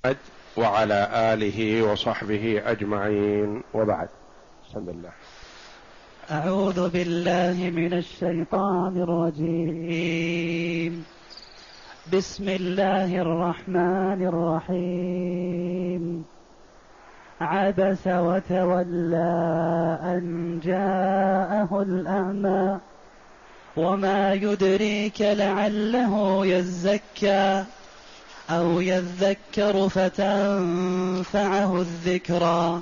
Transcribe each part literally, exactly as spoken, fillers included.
وعلى آله وصحبه أجمعين، وبعد. بسم الله. أعوذ بالله من الشيطان الرجيم. بسم الله الرحمن الرحيم. عبس وتولى أن جاءه الأعمى وما يدريك لعله يزكى أو يذكر فتنفعه الذكرى.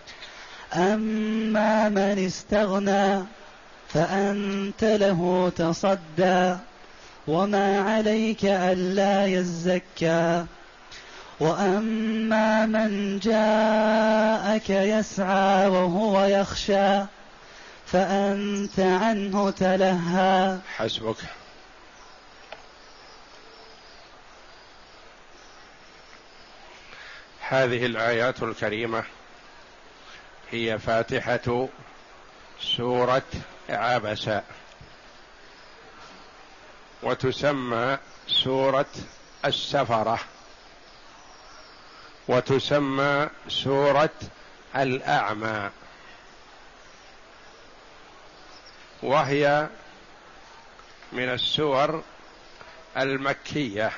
أما من استغنى فأنت له تصدى وما عليك ألا يزكى. وأما من جاءك يسعى وهو يخشى فأنت عنه تلهى. حسبك. هذه الآيات الكريمة هي فاتحة سورة عبس، وتسمى سورة السفرة، وتسمى سورة الأعمى، وهي من السور المكية،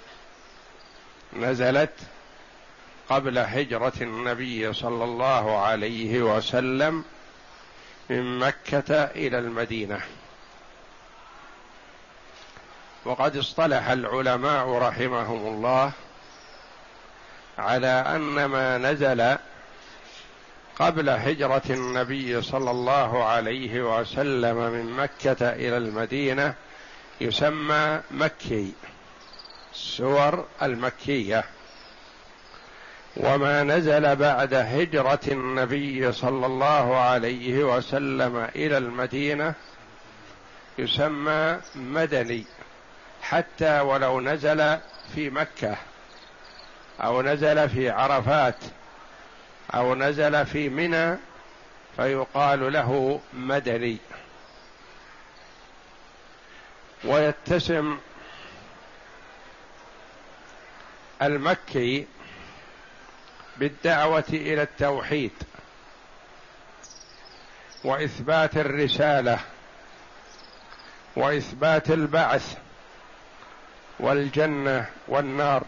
نزلت قبل هجرة النبي صلى الله عليه وسلم من مكة إلى المدينة. وقد اصطلح العلماء رحمهم الله على أن ما نزل قبل هجرة النبي صلى الله عليه وسلم من مكة إلى المدينة يسمى مكي، السور المكية. وما نزل بعد هجرة النبي صلى الله عليه وسلم إلى المدينة يسمى مدني، حتى ولو نزل في مكة أو نزل في عرفات أو نزل في منى فيقال له مدني. ويتسم المكي بالدعوة إلى التوحيد وإثبات الرسالة وإثبات البعث والجنة والنار.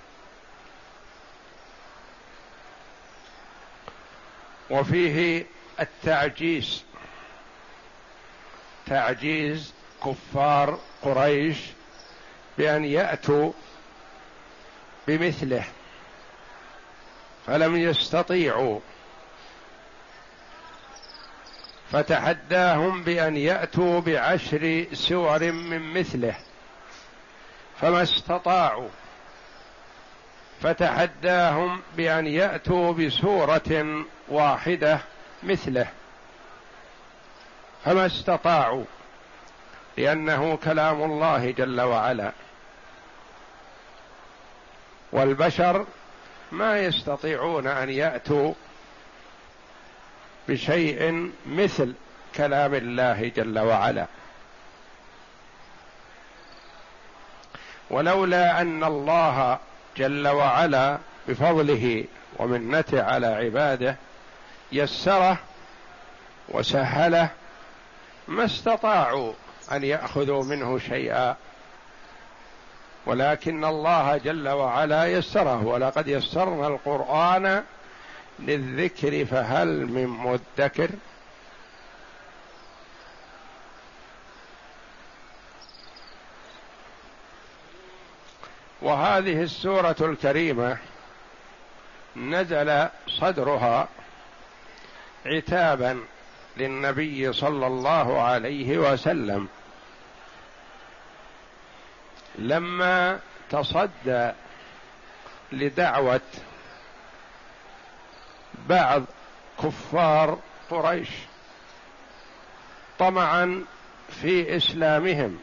وفيه التعجيز، تعجيز كفار قريش بأن يأتوا بمثله فلم يستطيعوا، فتحداهم بأن يأتوا بعشر سور من مثله فما استطاعوا، فتحداهم بأن يأتوا بسورة واحدة مثله فما استطاعوا، لأنه كلام الله جل وعلا، والبشر ما يستطيعون أن يأتوا بشيء مثل كلام الله جل وعلا. ولولا أن الله جل وعلا بفضله ومنته على عباده يسره وسهله ما استطاعوا أن يأخذوا منه شيئا، ولكن الله جل وعلا يسره. ولقد يسرنا القرآن للذكر فهل من مدكر. وهذه السورة الكريمة نزل صدرها عتابا للنبي صلى الله عليه وسلم لما تصدى لدعوة بعض كفار قريش طمعا في إسلامهم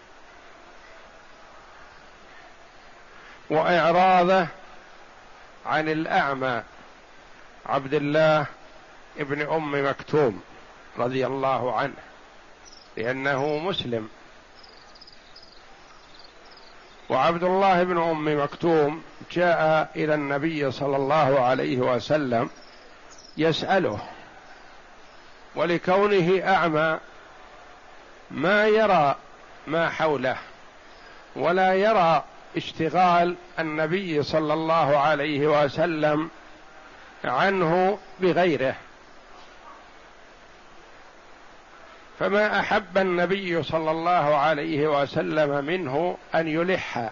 وإعراضه عن الأعمى عبد الله ابن أم مكتوم رضي الله عنه، لأنه مسلم وعبد الله بن أم مكتوم جاء إلى النبي صلى الله عليه وسلم يسأله، ولكونه أعمى ما يرى ما حوله ولا يرى اشتغال النبي صلى الله عليه وسلم عنه بغيره، فما أحب النبي صلى الله عليه وسلم منه أن يلح،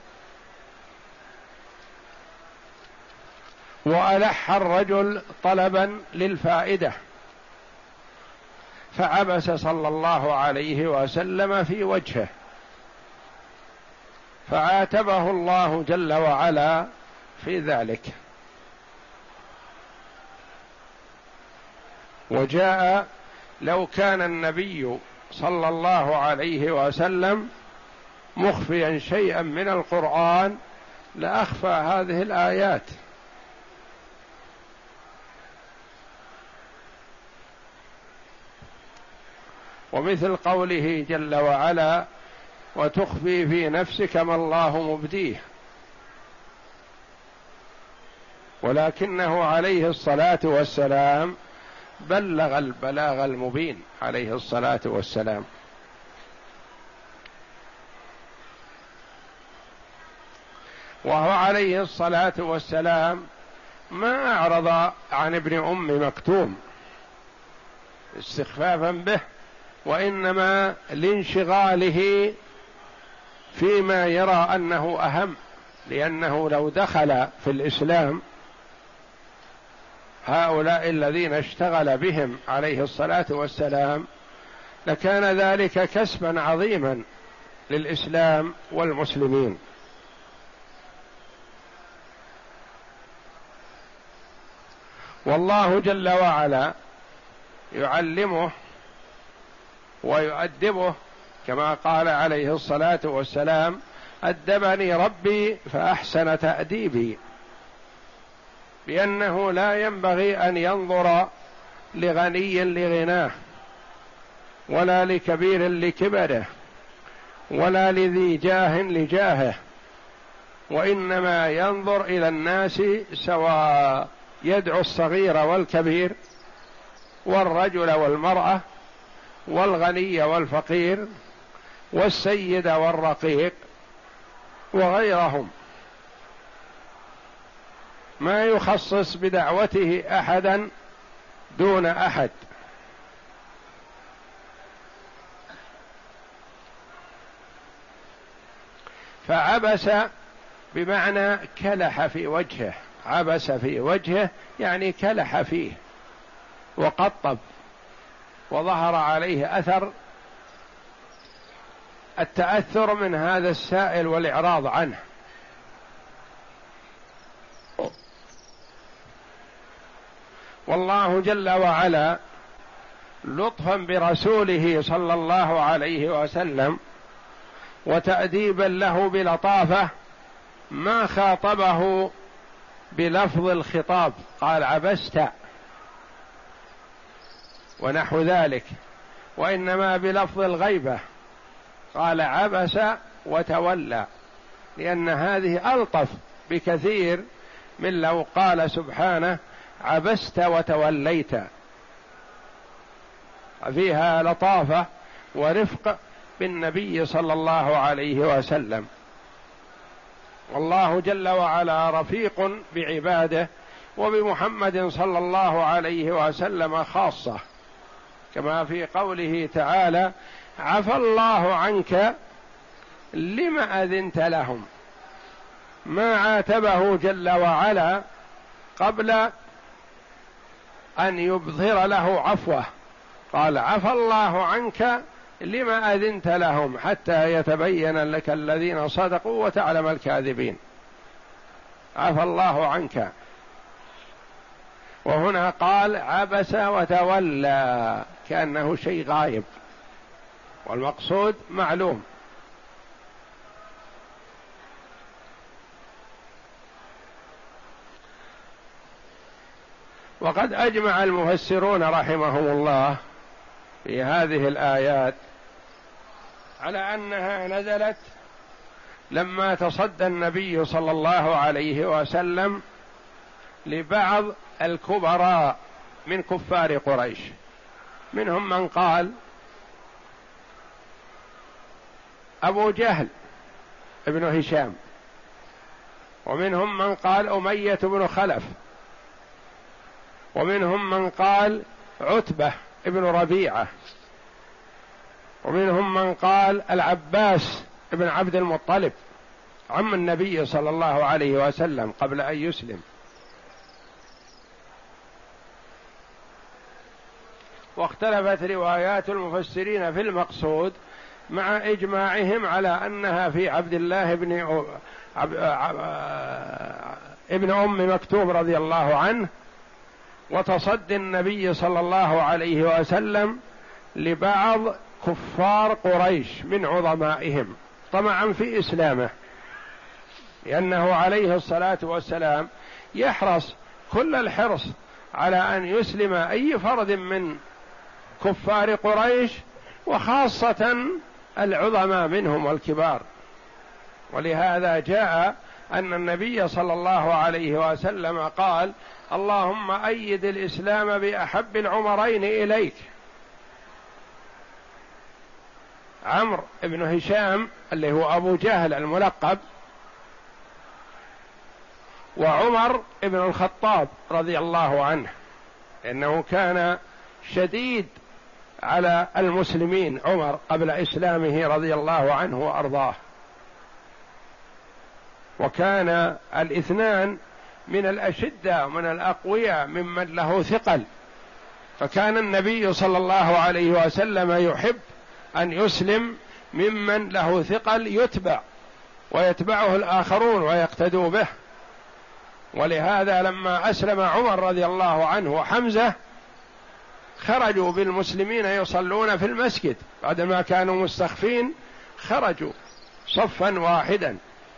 وألح الرجل طلبا للفائدة، فعبس صلى الله عليه وسلم في وجهه، فعاتبه الله جل وعلا في ذلك. وجاء لو كان النبي صلى الله عليه وسلم مخفيا شيئا من القرآن لأخفى هذه الآيات، ومثل قوله جل وعلا: وتخفي في نفسك ما الله مبديه، ولكنه عليه الصلاة والسلام بلغ البلاغ المبين عليه الصلاة والسلام. وهو عليه الصلاة والسلام ما أعرض عن ابن أم مكتوم استخفافا به، وإنما لانشغاله فيما يرى أنه أهم، لأنه لو دخل في الإسلام هؤلاء الذين اشتغل بهم عليه الصلاة والسلام لكان ذلك كسبا عظيما للإسلام والمسلمين. والله جل وعلا يعلمه ويؤدبه، كما قال عليه الصلاة والسلام: أدبني ربي فأحسن تأديبي، بأنه لا ينبغي أن ينظر لغني لغناه، ولا لكبير لكبره، ولا لذي جاه لجاهه، وإنما ينظر إلى الناس سواء، يدعو الصغير والكبير، والرجل والمرأة، والغني والفقير، والسيد والرقيق، وغيرهم، ما يخصص بدعوته أحدا دون أحد. فعبس بمعنى كلح في وجهه، عبس في وجهه يعني كلح فيه وقطب، وظهر عليه أثر التأثر من هذا السائل والإعراض عنه. والله جل وعلا لطفا برسوله صلى الله عليه وسلم وتأديبا له بلطافة ما خاطبه بلفظ الخطاب، قال عبست ونحو ذلك، وإنما بلفظ الغيبة، قال عبس وتولى، لأن هذه ألطف بكثير من لو قال سبحانه عبست وتوليت، فيها لطافة ورفق بالنبي صلى الله عليه وسلم. والله جل وعلا رفيق بعباده، وبمحمد صلى الله عليه وسلم خاصة، كما في قوله تعالى: عفى الله عنك لم أذنت لهم، ما عاتبه جل وعلا قبل أن يبظهر له عفوه، قال: عفى الله عنك لم أذنت لهم حتى يتبين لك الذين صدقوا وتعلم الكاذبين. عفى الله عنك، وهنا قال عبس وتولى كأنه شيء غايب، والمقصود معلوم. وقد أجمع المفسرون رحمهم الله في هذه الآيات على أنها نزلت لما تصدى النبي صلى الله عليه وسلم لبعض الكبراء من كفار قريش، منهم من قال أبو جهل ابن هشام، ومنهم من قال أمية بن خلف، ومنهم من قال عتبة ابن ربيعة، ومنهم من قال العباس ابن عبد المطلب عم النبي صلى الله عليه وسلم قبل أن يسلم. واختلفت روايات المفسرين في المقصود مع إجماعهم على أنها في عبد الله بن عب... عب... ابن أم مكتوم رضي الله عنه، وتصدي النبي صلى الله عليه وسلم لبعض كفار قريش من عظمائهم طمعا في إسلامه، لأنه عليه الصلاة والسلام يحرص كل الحرص على أن يسلم أي فرد من كفار قريش، وخاصة العظماء منهم والكبار. ولهذا جاء أن النبي صلى الله عليه وسلم قال اللهم أيد الإسلام بأحب العمرين إليك، عمرو بن هشام اللي هو أبو جهل الملقب، وعمر بن الخطاب رضي الله عنه، إنه كان شديد على المسلمين عمر قبل إسلامه رضي الله عنه وأرضاه، وكان الاثنان من الأشدة من الأقوياء ممن له ثقل، فكان النبي صلى الله عليه وسلم يحب أن يسلم ممن له ثقل يتبع ويتبعه الآخرون ويقتدوا به. ولهذا لما أسلم عمر رضي الله عنه وحمزة خرجوا بالمسلمين يصلون في المسجد بعدما كانوا مستخفين، خرجوا صفا واحدا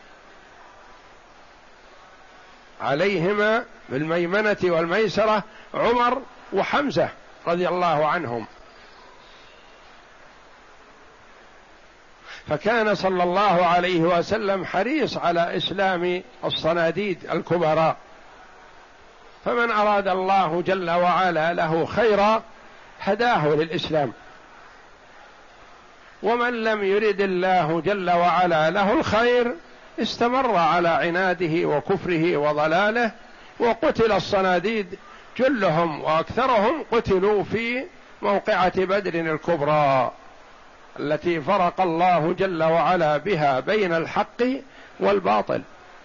عليهما بالميمنة والميسرة عمر وحمزة رضي الله عنهم. فكان صلى الله عليه وسلم حريص على إسلام الصناديد الكبراء، فمن أراد الله جل وعلا له خيرا هداه للإسلام، ومن لم يرد الله جل وعلا له الخير استمر على عناده وكفره وضلاله. وقتل الصناديد جلهم وأكثرهم قتلوا في موقعة بدر الكبرى التي فرق الله جل وعلا بها بين الحق والباطل.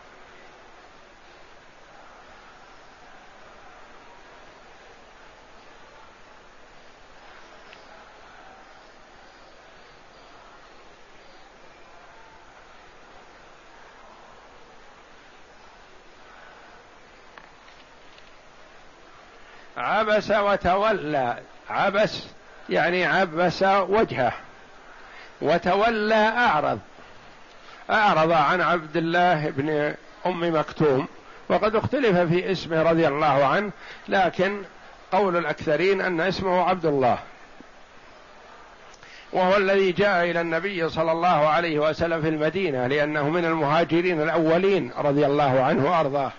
عبس وتولى، عبس يعني عبس وجهه، وتولى أعرض، أعرض عن عبد الله بن أم مكتوم، وقد اختلف في اسمه رضي الله عنه، لكن قول الأكثرين أن اسمه عبد الله، وهو الذي جاء إلى النبي صلى الله عليه وسلم في المدينة لأنه من المهاجرين الأولين رضي الله عنه وأرضاه،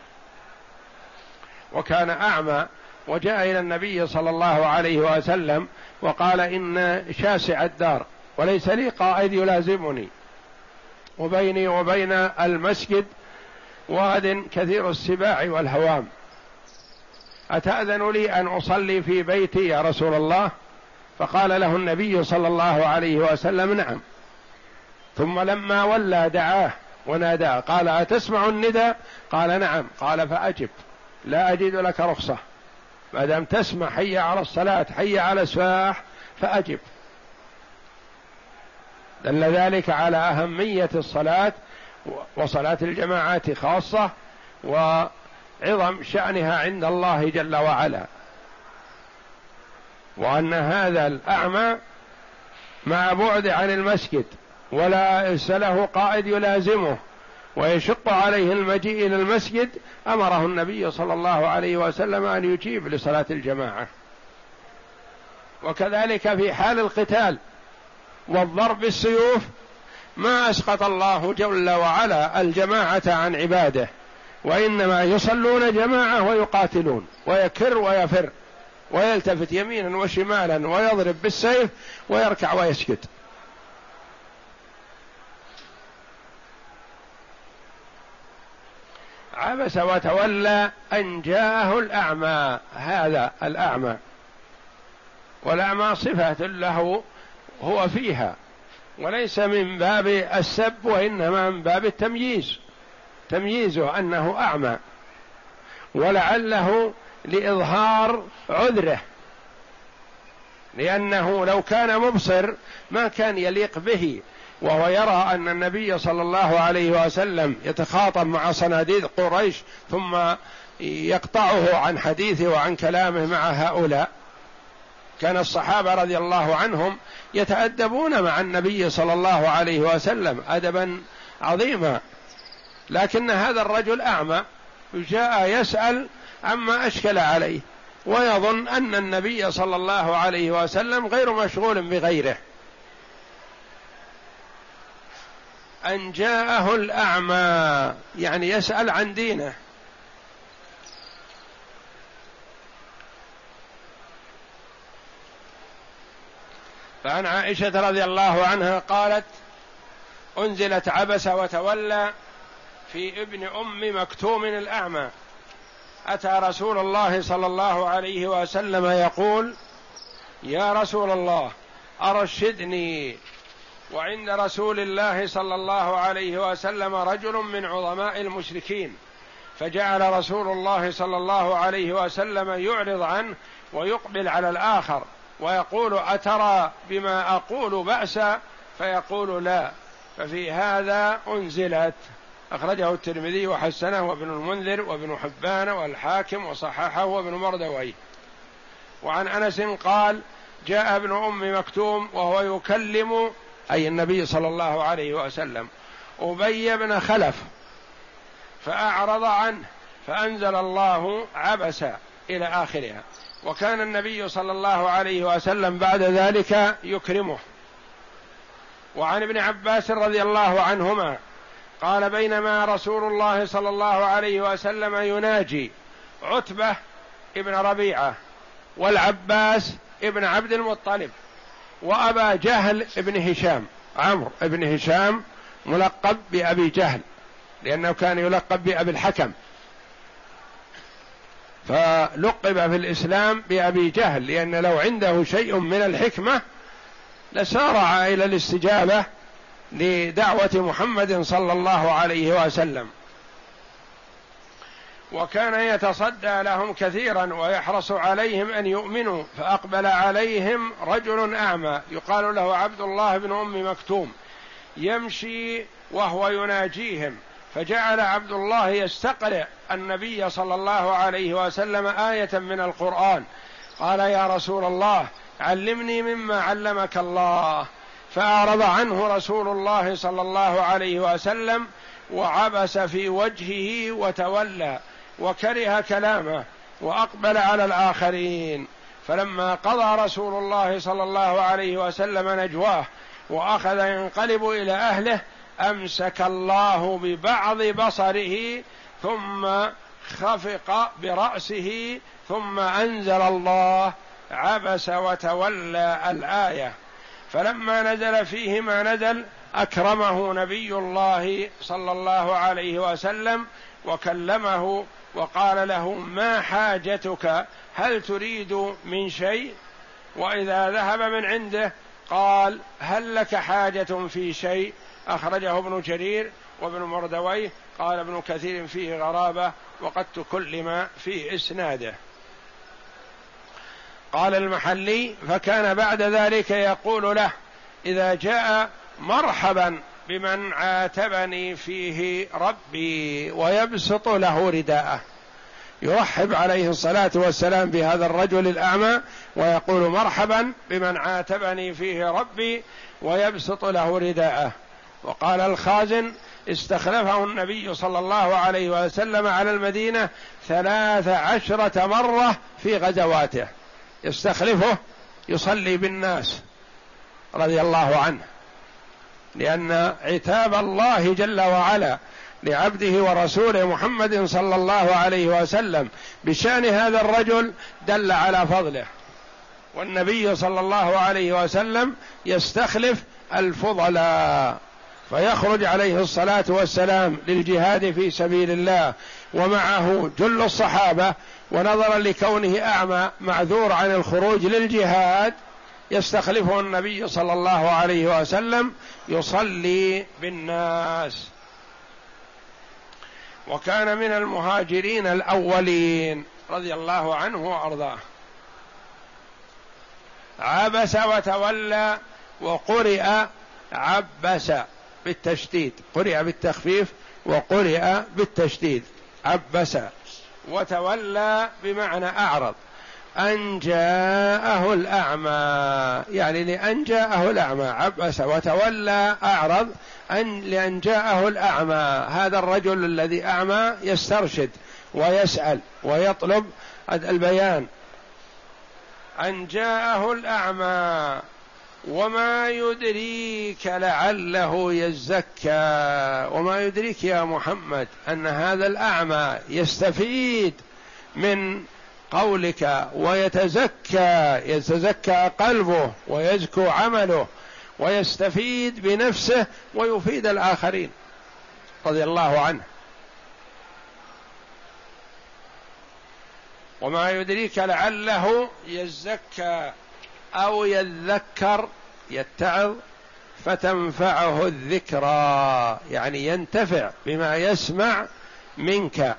وكان أعمى، وجاء إلى النبي صلى الله عليه وسلم وقال إن شاسع الدار وليس لي قائد يلازمني، وبيني وبين المسجد واد كثير السباع والهوام، أتأذن لي أن أصلي في بيتي يا رسول الله؟ فقال له النبي صلى الله عليه وسلم نعم. ثم لما ولى دعاه وناداه قال أتسمع النداء؟ قال نعم. قال فأجب، لا أجد لك رخصة، ما دام تسمع حي على الصلاة حي على السواح فأجب. دل ذلك على أهمية الصلاة وصلاة الجماعات خاصة، وعظم شأنها عند الله جل وعلا، وأن هذا الأعمى مع بعد عن المسجد ولا له قائد يلازمه ويشق عليه المجيء إلى المسجد، أمره النبي صلى الله عليه وسلم أن يجيب لصلاة الجماعة. وكذلك في حال القتال والضرب بالسيوف ما أسقط الله جل وعلا الجماعة عن عباده، وإنما يصلون جماعة ويقاتلون، ويكر ويفر ويلتفت يمينا وشمالا ويضرب بالسيف ويركع ويسجد. عبس وتولى أن جاءه الأعمى، هذا الأعمى، والأعمى صفة له هو فيها، وليس من باب السب وإنما من باب التمييز، تمييزه أنه أعمى، ولعله لإظهار عذره، لأنه لو كان مبصر ما كان يليق به، وهو يرى أن النبي صلى الله عليه وسلم يتخاطب مع صناديد قريش ثم يقطعه عن حديثه وعن كلامه مع هؤلاء. كان الصحابة رضي الله عنهم يتأدبون مع النبي صلى الله عليه وسلم أدبا عظيما، لكن هذا الرجل أعمى جاء يسأل عما أشكل عليه، ويظن أن النبي صلى الله عليه وسلم غير مشغول بغيره. أن جاءه الأعمى يعني يسأل عن دينه. فعن عائشة رضي الله عنها قالت: أنزلت عبس وتولى في ابن أم مكتوم الأعمى، أتى رسول الله صلى الله عليه وسلم يقول: يا رسول الله أرشدني. وعند رسول الله صلى الله عليه وسلم رجل من عظماء المشركين، فجعل رسول الله صلى الله عليه وسلم يعرض عنه ويقبل على الآخر ويقول: أترى بما أقول بأسا؟ فيقول: لا. ففي هذا أنزلت. أخرجه الترمذي وحسنه وابن المنذر وابن حبان والحاكم وصححه وابن مردويه. وعن أنس قال: جاء ابن أم مكتوم وهو يكلم أي النبي صلى الله عليه وسلم أبي بن خلف فأعرض عنه فأنزل الله عبس إلى آخرها. وكان النبي صلى الله عليه وسلم بعد ذلك يكرمه. وعن ابن عباس رضي الله عنهما قال: بينما رسول الله صلى الله عليه وسلم يناجي عتبة ابن ربيعة والعباس ابن عبد المطلب وأبا جهل ابن هشام، عمرو ابن هشام ملقب بأبي جهل لأنه كان يلقب بأبي الحكم، فلقب في الإسلام بأبي جهل، لأن لو عنده شيء من الحكمة لسارع إلى الاستجابة لدعوة محمد صلى الله عليه وسلم، وكان يتصدى لهم كثيرا ويحرص عليهم أن يؤمنوا. فأقبل عليهم رجل أعمى يقال له عبد الله بن أم مكتوم يمشي وهو يناجيهم، فجعل عبد الله يستقرئ النبي صلى الله عليه وسلم آية من القرآن. قال: يا رسول الله علمني مما علمك الله. فأعرض عنه رسول الله صلى الله عليه وسلم وعبس في وجهه وتولى وكره كلامه وأقبل على الآخرين. فلما قضى رسول الله صلى الله عليه وسلم نجواه وأخذ ينقلب إلى أهله أمسك الله ببعض بصره ثم خفق برأسه ثم أنزل الله عبس وتولى الآية. فلما نزل فيه ما نزل أكرمه نبي الله صلى الله عليه وسلم وكلمه وقال له: ما حاجتك؟ هل تريد من شيء؟ وإذا ذهب من عنده قال: هل لك حاجة في شيء؟ أخرجه ابن جرير وابن مردويه. قال ابن كثير فيه غرابة وقد تكلم في إسناده. قال المحلي: فكان بعد ذلك يقول له إذا جاء: مرحبا بمن عاتبني فيه ربي، ويبسط له رداءه، يرحب عليه الصلاة والسلام بهذا الرجل الأعمى ويقول: مرحبا بمن عاتبني فيه ربي، ويبسط له رداءه. وقال الخازن: استخلفه النبي صلى الله عليه وسلم على المدينة ثلاث عشرة مرة في غزواته، يستخلفه يصلي بالناس رضي الله عنه. لأن عتاب الله جل وعلا لعبده ورسوله محمد صلى الله عليه وسلم بشأن هذا الرجل دل على فضله، والنبي صلى الله عليه وسلم يستخلف الفضلاء فيخرج عليه الصلاة والسلام للجهاد في سبيل الله ومعه جل الصحابة، ونظرا لكونه أعمى معذور عن الخروج للجهاد يستخلفه النبي صلى الله عليه وسلم يصلي بالناس. وكان من المهاجرين الأولين رضي الله عنه وأرضاه. عبس وتولى، وقرئ عبس بالتشديد، قرئ بالتخفيف وقرئ بالتشديد، عبس وتولى بمعنى أعرض، أن جاءه الأعمى، يعني لأن جاءه الأعمى، عبس وتولى أعرض أن لأن جاءه الأعمى. هذا الرجل الذي أعمى يسترشد ويسأل ويطلب البيان. أن جاءه الأعمى وما يدريك لعله يزكى، وما يدريك يا محمد أن هذا الأعمى يستفيد من قولك ويتزكى، يتزكى قلبه ويزكو عمله ويستفيد بنفسه ويفيد الآخرين رضي الله عنه. وما يدريك لعله يزكى أو يذكر، يتعظ فتنفعه الذكرى، يعني ينتفع بما يسمع منك.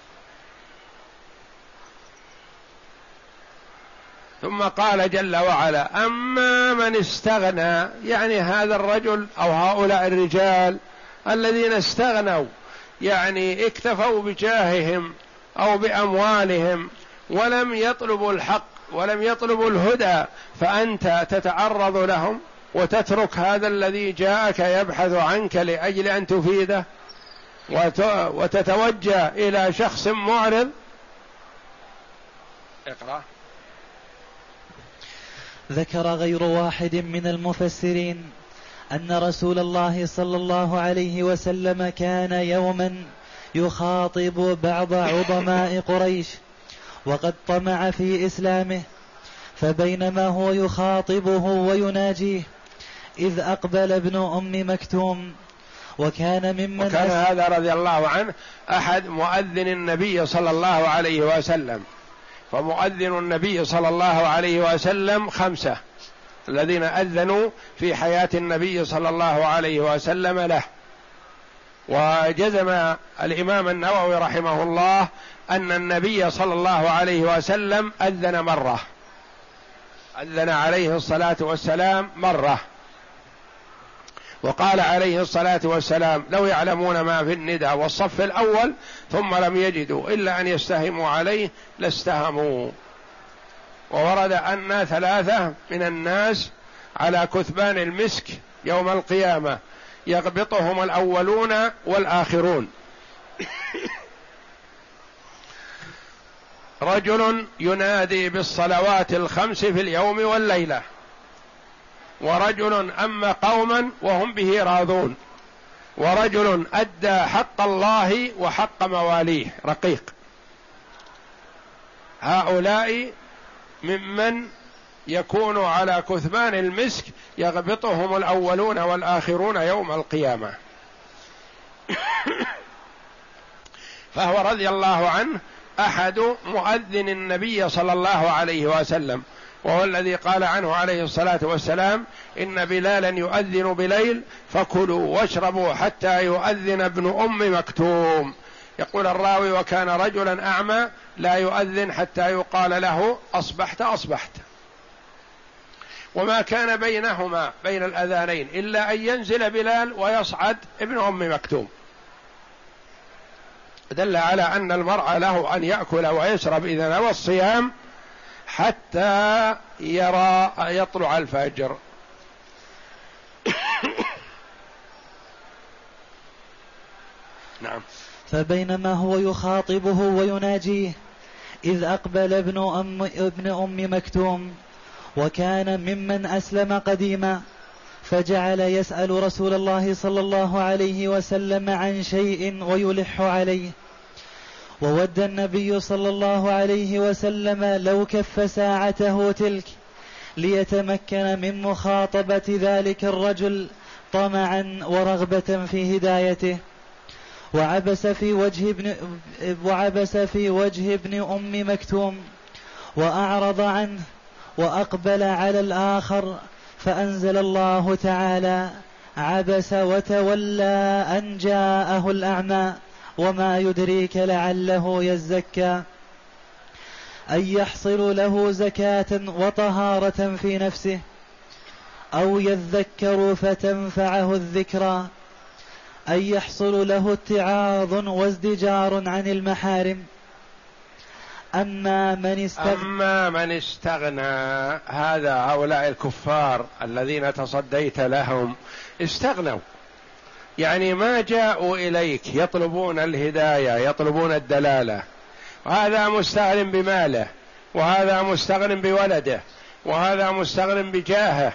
ثم قال جل وعلا: أما من استغنى، يعني هذا الرجل أو هؤلاء الرجال الذين استغنوا، يعني اكتفوا بجاههم أو بأموالهم ولم يطلبوا الحق ولم يطلبوا الهدى، فأنت تتعرض لهم وتترك هذا الذي جاءك يبحث عنك لأجل أن تفيده وتتوجه إلى شخص معرض. اقرأ. ذكر غير واحد من المفسرين أن رسول الله صلى الله عليه وسلم كان يوما يخاطب بعض عظماء قريش وقد طمع في إسلامه، فبينما هو يخاطبه ويناجيه إذ أقبل ابن أم مكتوم وكان ممن وكان هذا رضي الله عنه أحد مؤذن النبي صلى الله عليه وسلم، فمؤذن النبي صلى الله عليه وسلم خمسة الذين أذنوا في حياة النبي صلى الله عليه وسلم له. وجزم الإمام النووي رحمه الله أن النبي صلى الله عليه وسلم أذن مرة، أذن عليه الصلاة والسلام مرة، وقال عليه الصلاة والسلام: لو يعلمون ما في الندى والصف الأول ثم لم يجدوا إلا أن يستهموا عليه لاستهموا. وورد أن ثلاثة من الناس على كثبان المسك يوم القيامة يغبطهم الأولون والآخرون. رجل ينادي بالصلوات الخمس في اليوم والليلة، ورجل أما قوما وهم به راضون، ورجل أدى حق الله وحق مواليه رقيق. هؤلاء ممن يكون على كثبان المسك يغبطهم الأولون والآخرون يوم القيامة. فهو رضي الله عنه أحد مؤذن النبي صلى الله عليه وسلم، وهو الذي قال عنه عليه الصلاة والسلام: إن بلالا يؤذن بليل فكلوا واشربوا حتى يؤذن ابن أم مكتوم. يقول الراوي: وكان رجلا أعمى لا يؤذن حتى يقال له أصبحت أصبحت. وما كان بينهما بين الأذانين إلا أن ينزل بلال ويصعد ابن أم مكتوم. دل على أن المرء له أن يأكل ويشرب إذا نوى الصيام حتى يرى يطلع الفجر. نعم. فبينما هو يخاطبه ويناجيه إذ أقبل ابن أم, ابن أم مكتوم وكان ممن أسلم قديما، فجعل يسأل رسول الله صلى الله عليه وسلم عن شيء ويلح عليه. وود النبي صلى الله عليه وسلم لو كف ساعته تلك ليتمكن من مخاطبة ذلك الرجل طمعا ورغبة في هدايته. وعبس في وجه ابن, وعبس في وجه ابن أم مكتوم وأعرض عنه وأقبل على الآخر، فأنزل الله تعالى: عبس وتولى أن جاءه الأعمى وما يدريك لعله يزكى، أن يحصل له زكاة وطهارة في نفسه أو يذكر فتنفعه الذكرى، أن يحصل له اتعاظ وازدجار عن المحارم. أما من استغنى, أما من استغنى هذا هؤلاء الكفار الذين تصديت لهم استغنوا، يعني ما جاءوا إليك يطلبون الهداية يطلبون الدلالة. وهذا مستغن بماله، وهذا مستغن بولده، وهذا مستغن بجاهه،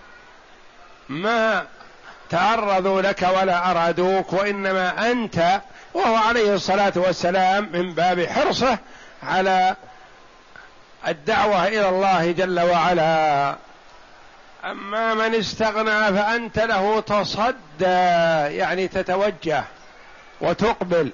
ما تعرضوا لك ولا أرادوك، وإنما أنت. وهو عليه الصلاة والسلام من باب حرصه على الدعوة إلى الله جل وعلا. أما من استغنى فأنت له تصدى، يعني تتوجه وتقبل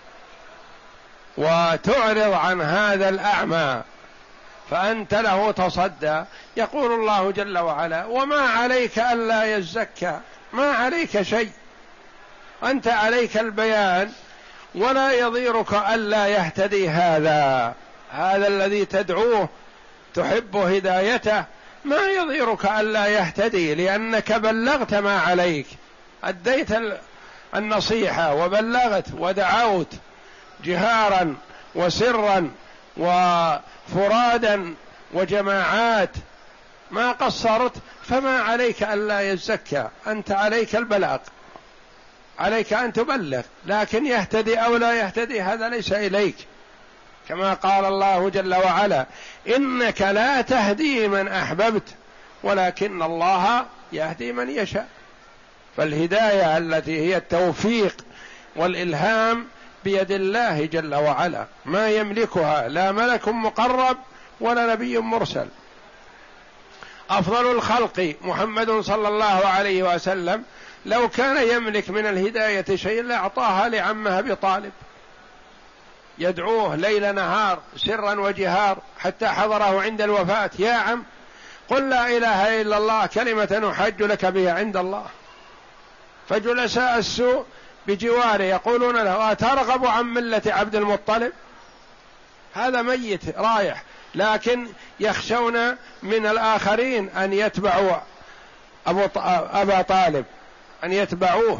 وتعرض عن هذا الأعمى، فأنت له تصدى. يقول الله جل وعلا: وما عليك ألا يزكى، ما عليك شيء، أنت عليك البيان، ولا يضيرك ألا يهتدي هذا هذا الذي تدعوه تحب هدايته، ما يضيرك ألا يهتدي، لأنك بلغت ما عليك، أديت النصيحة وبلغت ودعوت جهارا وسرا وفرادا وجماعات، ما قصرت، فما عليك ألا يزكى، أنت عليك البلاغ، عليك أن تبلغ، لكن يهتدي أو لا يهتدي هذا ليس إليك. كما قال الله جل وعلا: إنك لا تهدي من أحببت ولكن الله يهدي من يشاء. فالهداية التي هي التوفيق والإلهام بيد الله جل وعلا، ما يملكها لا ملك مقرب ولا نبي مرسل. أفضل الخلق محمد صلى الله عليه وسلم لو كان يملك من الهداية شيء لأعطاها لعمه أبي طالب، يدعوه ليل نهار سرا وجهار حتى حضره عند الوفاة: يا عم قل لا إله إلا الله كلمة أحج لك بها عند الله. فجلساء السوء بجواره يقولون له: أترغب عن ملة عبد المطلب؟ هذا ميت رايح، لكن يخشون من الآخرين أن يتبعوا أبو أبا طالب، أن يتبعوه.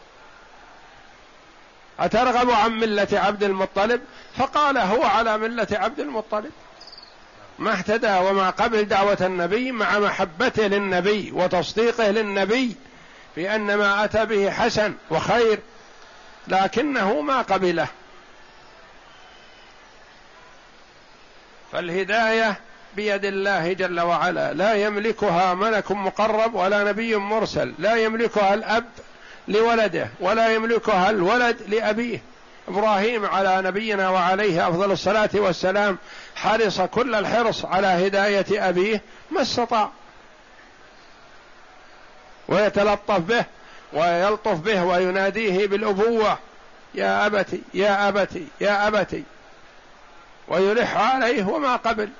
أترغب عن ملة عبد المطلب؟ فقال: هو على ملة عبد المطلب، ما اهتدى وما قبل دعوة النبي، مع محبته للنبي وتصديقه للنبي في أن ما أتى به حسن وخير، لكنه ما قبله. فالهداية بيد الله جل وعلا، لا يملكها ملك مقرب ولا نبي مرسل، لا يملكها الأب لولده ولا يملكها الولد لأبيه. إبراهيم على نبينا وعليه أفضل الصلاة والسلام حرص كل الحرص على هداية أبيه ما استطاع، ويتلطف به ويلطف به ويناديه بالأبوة: يا أبتي يا أبتي يا أبتي، ويلح عليه وما قبل.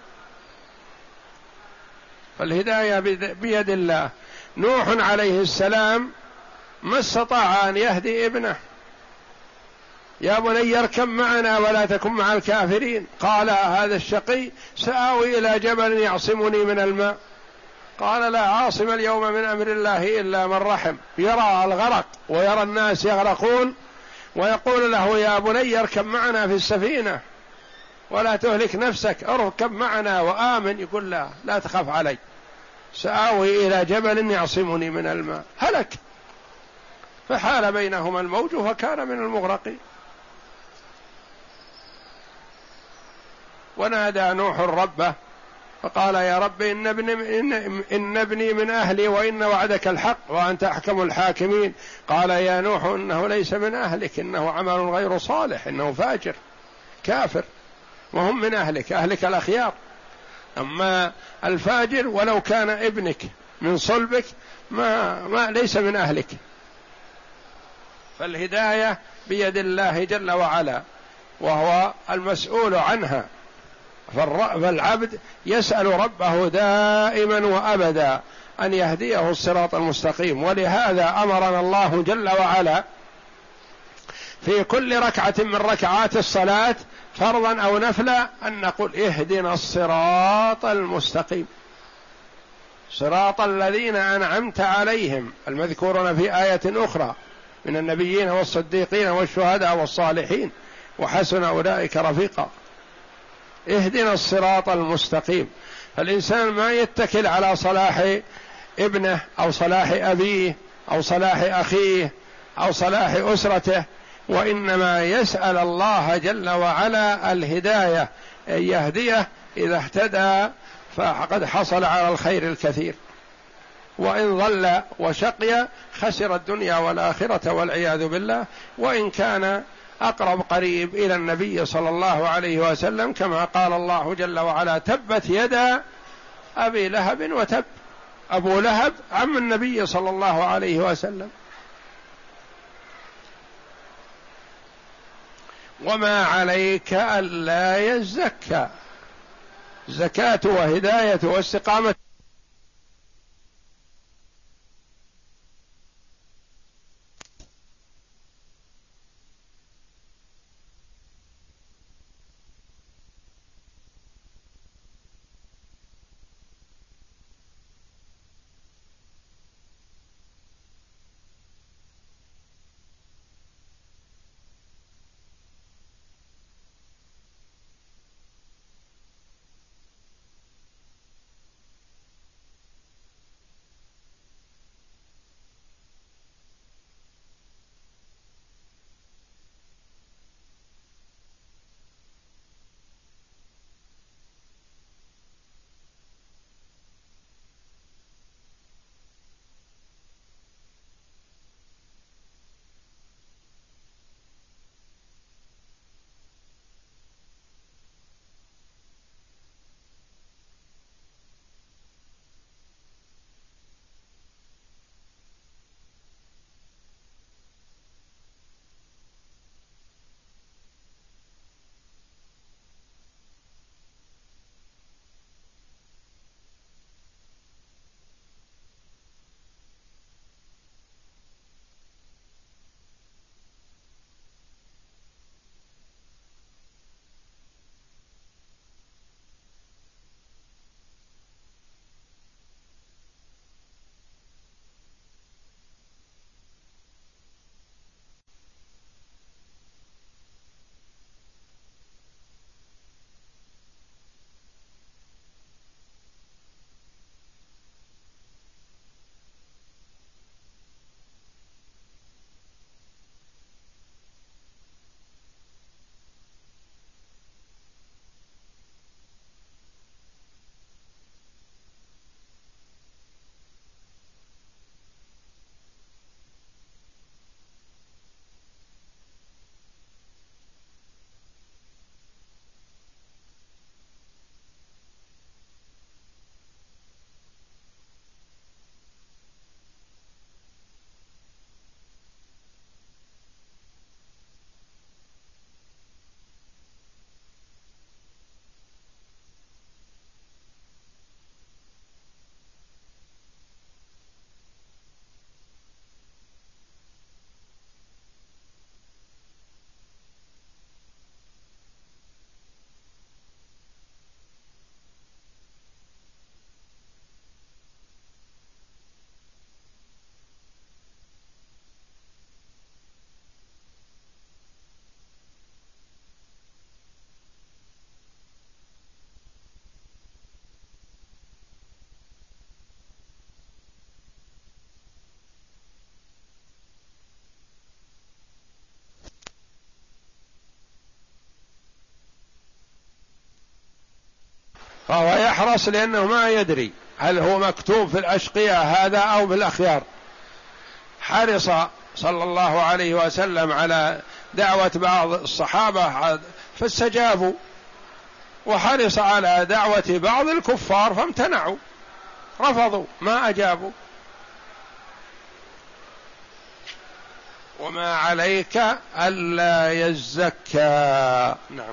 فالهداية بيد الله. نوح عليه السلام ما استطاع أن يهدي ابنه: يا بني اركب معنا ولا تكن مع الكافرين. قال هذا الشقي: سآوي إلى جبل يعصمني من الماء. قال: لا عاصم اليوم من أمر الله إلا من رحم. يرى الغرق ويرى الناس يغرقون ويقول له: يا بني اركب معنا في السفينة ولا تهلك نفسك، اركب معنا وآمن. يقول: لا لا تخاف علي، سآوي إلى جبل يعصمني من الماء. هلك، فحال بينهما الموج فكان من المغرقين. ونادى نوح ربه فقال يا رب إن ابني, إن, إن ابني من أهلي وإن وعدك الحق وأنت أحكم الحاكمين. قال يا نوح إنه ليس من أهلك، إنه عمل غير صالح، إنه فاجر كافر، وهم من أهلك، أهلك الأخيار. أما الفاجر ولو كان ابنك من صلبك ما, ما ليس من أهلك. فالهداية بيد الله جل وعلا وهو المسؤول عنها، فالعبد يسأل ربه دائما وأبدا أن يهديه الصراط المستقيم. ولهذا أمرنا الله جل وعلا في كل ركعة من ركعات الصلاة فرضا أو نفلا أن نقول اهدنا الصراط المستقيم، صراط الذين أنعمت عليهم المذكورون في آية أخرى من النبيين والصديقين والشهداء والصالحين وحسن أولئك رفيقا. اهدنا الصراط المستقيم. فالإنسان ما يتكل على صلاح ابنه أو صلاح أبيه أو صلاح أخيه أو صلاح أسرته، وإنما يسأل الله جل وعلا الهداية، أن يهديه إذا اهتدى فقد حصل على الخير الكثير، وإن ضل وشقي خسر الدنيا والآخرة والعياذ بالله. وإن كان أقرب قريب إلى النبي صلى الله عليه وسلم كما قال الله جل وعلا تبت يدا أبي لهب وتب. أبو لهب عم النبي صلى الله عليه وسلم. وما عليك ألا يزكى، زكاة وهداية واستقامة فهو يحرص لأنه ما يدري هل هو مكتوب في الأشقياء هذا أو في الأخيار. حرص صلى الله عليه وسلم على دعوة بعض الصحابة فاستجابوا، وحرص على دعوة بعض الكفار فامتنعوا، رفضوا ما أجابوا. وما عليك ألا يزكى. نعم.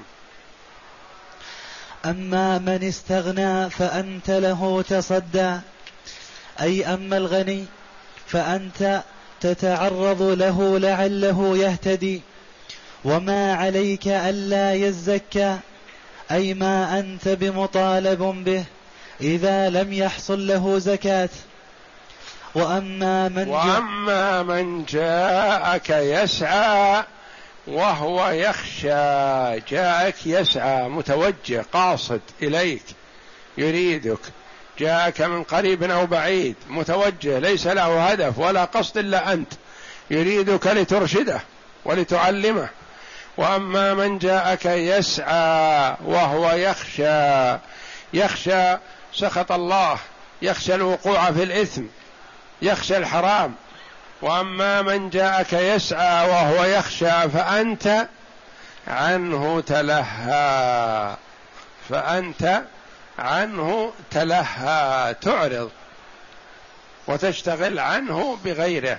أما من استغنى فأنت له تصدى، أي أما الغني فأنت تتعرض له لعله يهتدي. وما عليك ألا يزكى، أي ما أنت بمطالب به إذا لم يحصل له زكاة. وأما من, وأما من جاءك يسعى وهو يخشى، جاءك يسعى متوجه قاصد إليك يريدك، جاءك من قريب أو بعيد متوجه ليس له هدف ولا قصد إلا أنت، يريدك لترشده ولتعلمه. وأما من جاءك يسعى وهو يخشى، يخشى سخط الله، يخشى الوقوع في الإثم، يخشى الحرام. وأما من جاءك يسعى وهو يخشى فأنت عنه تلهى، فأنت عنه تلهى، تعرض وتشتغل عنه بغيره.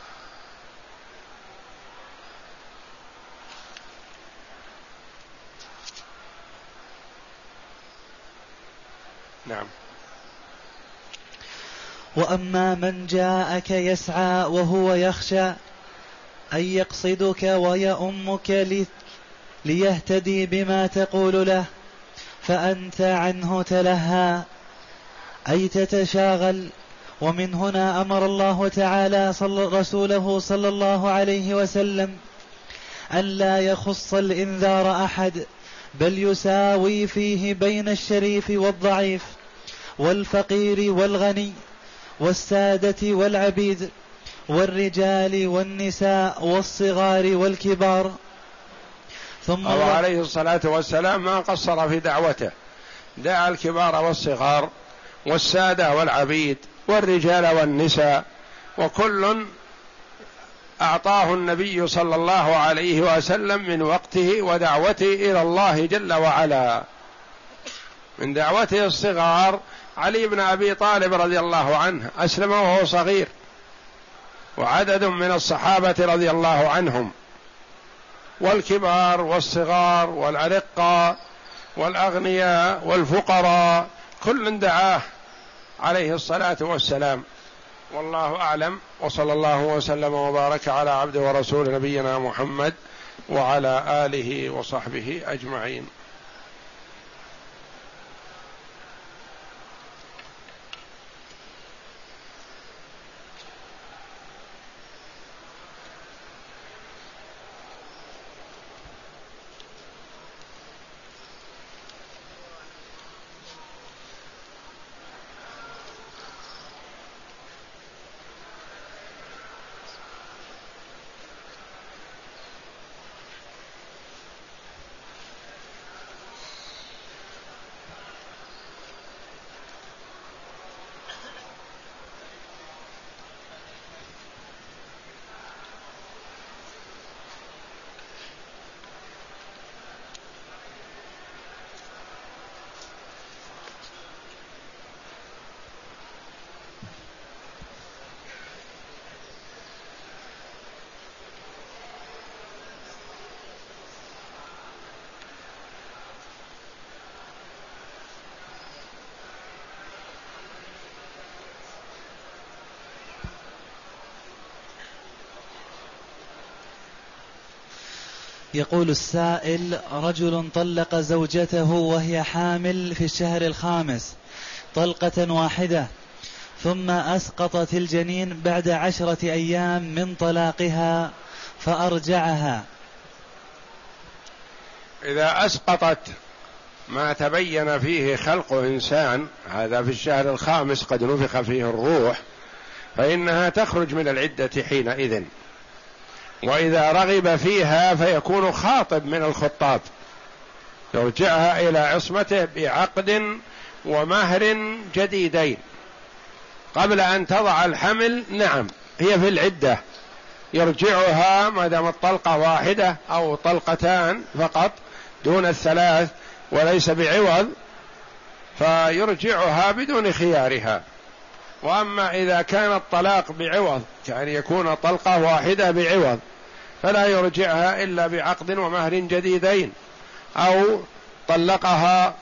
نعم. وأما من جاءك يسعى وهو يخشى، أي يقصدك ويؤمك ليهتدي بما تقول له، فأنت عنه تلهى، أي تتشاغل. ومن هنا أمر الله تعالى صلى رسوله صلى الله عليه وسلم أن لا يخص الإنذار أحد، بل يساوي فيه بين الشريف والضعيف، والفقير والغني، والسادة والعبيد، والرجال والنساء، والصغار والكبار. ثم الله عليه الصلاة والسلام ما قصر في دعوته، دعا الكبار والصغار والسادة والعبيد والرجال والنساء، وكل أعطاه النبي صلى الله عليه وسلم من وقته ودعوته إلى الله جل وعلا. من دعوته الصغار علي بن أبي طالب رضي الله عنه أسلم وهو صغير، وعدد من الصحابة رضي الله عنهم، والكبار والصغار والأرقاء والأغنياء والفقراء، كل دعاه عليه الصلاة والسلام. والله أعلم، وصلى الله وسلم وبارك على عبد ورسول نبينا محمد وعلى آله وصحبه أجمعين. يقول السائل: رجل طلق زوجته وهي حامل في الشهر الخامس طلقة واحدة، ثم أسقطت الجنين بعد عشرة أيام من طلاقها فأرجعها. إذا أسقطت ما تبين فيه خلق إنسان، هذا في الشهر الخامس قد نفخ فيه الروح، فإنها تخرج من العدة حينئذ. وإذا رغب فيها فيكون خاطب من الخطاب، يرجعها إلى عصمته بعقد ومهر جديدين قبل أن تضع الحمل. نعم، هي في العدة يرجعها ما دام الطلقة واحدة أو طلقتان فقط دون الثلاث وليس بعوض، فيرجعها بدون خيارها. وأما إذا كان الطلاق بعوض كأن يكون طلقة واحدة بعوض فلا يرجعها إلا بعقد ومهر جديدين، أو طلقها